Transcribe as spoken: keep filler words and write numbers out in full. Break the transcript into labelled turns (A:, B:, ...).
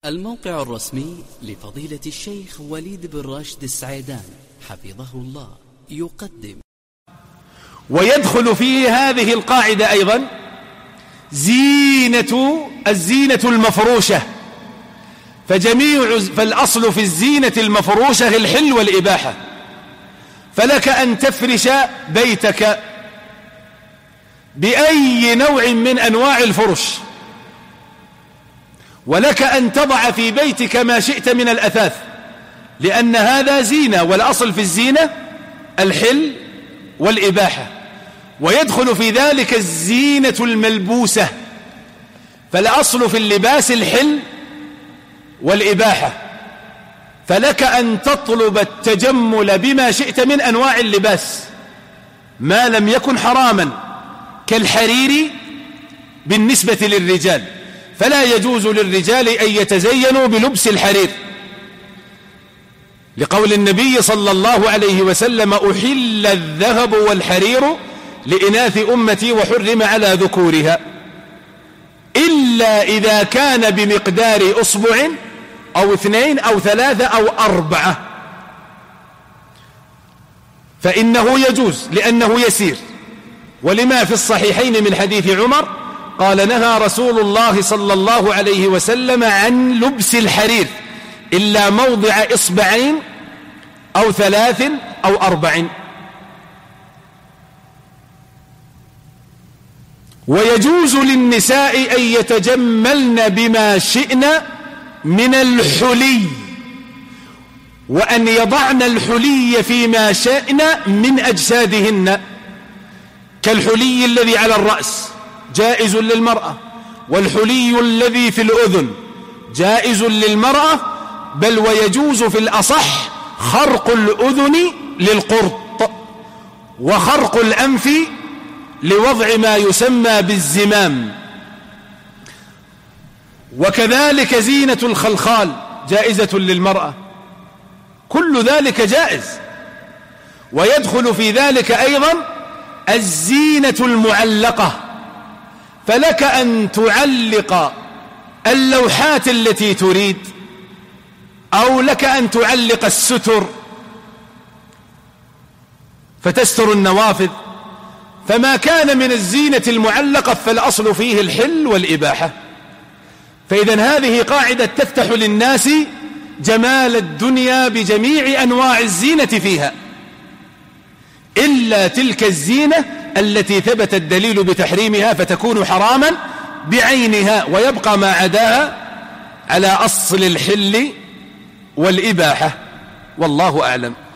A: الموقع الرسمي لفضيلة الشيخ وليد بن راشد السعيدان حفظه الله يقدم.
B: ويدخل في هذه القاعدة أيضا زينة الزينة المفروشة، فجميع فالأصل في الزينة المفروشة الحل والإباحة، فلك أن تفرش بيتك بأي نوع من أنواع الفرش، ولك أن تضع في بيتك ما شئت من الأثاث، لأن هذا زينة، والأصل في الزينة الحل والإباحة. ويدخل في ذلك الزينة الملبوسة، فالأصل في اللباس الحل والإباحة، فلك أن تطلب التجمل بما شئت من أنواع اللباس ما لم يكن حراما، كالحرير بالنسبة للرجال، فلا يجوز للرجال أن يتزينوا بلبس الحرير، لقول النبي صلى الله عليه وسلم: أحل الذهب والحرير لإناث أمتي وحرم على ذكورها، إلا إذا كان بمقدار أصبع أو اثنين أو ثلاثة أو أربعة فإنه يجوز لأنه يسير. ولما في الصحيحين من حديث عمر قال: نهى رسول الله صلى الله عليه وسلم عن لبس الحرير إلا موضع إصبعين أو ثلاث أو أربع. ويجوز للنساء أن يتجملن بما شئن من الحلي، وأن يضعن الحلي فيما شئن من أجسادهن، كالحلي الذي على الرأس جائز للمرأة، والحلي الذي في الأذن جائز للمرأة، بل ويجوز في الأصح خرق الأذن للقرط، وخرق الأنف لوضع ما يسمى بالزمام، وكذلك زينة الخلخال جائزة للمرأة، كل ذلك جائز. ويدخل في ذلك أيضا الزينة المعلقة، فلك أن تعلق اللوحات التي تريد، أو لك أن تعلق الستر فتستر النوافذ، فما كان من الزينة المعلقة فالأصل فيه الحل والإباحة. فإذن هذه قاعدة تفتح للناس جمال الدنيا بجميع أنواع الزينة فيها، إلا تلك الزينة التي ثبت الدليل بتحريمها فتكون حراما بعينها، ويبقى ما عداها على أصل الحل والإباحة، والله أعلم.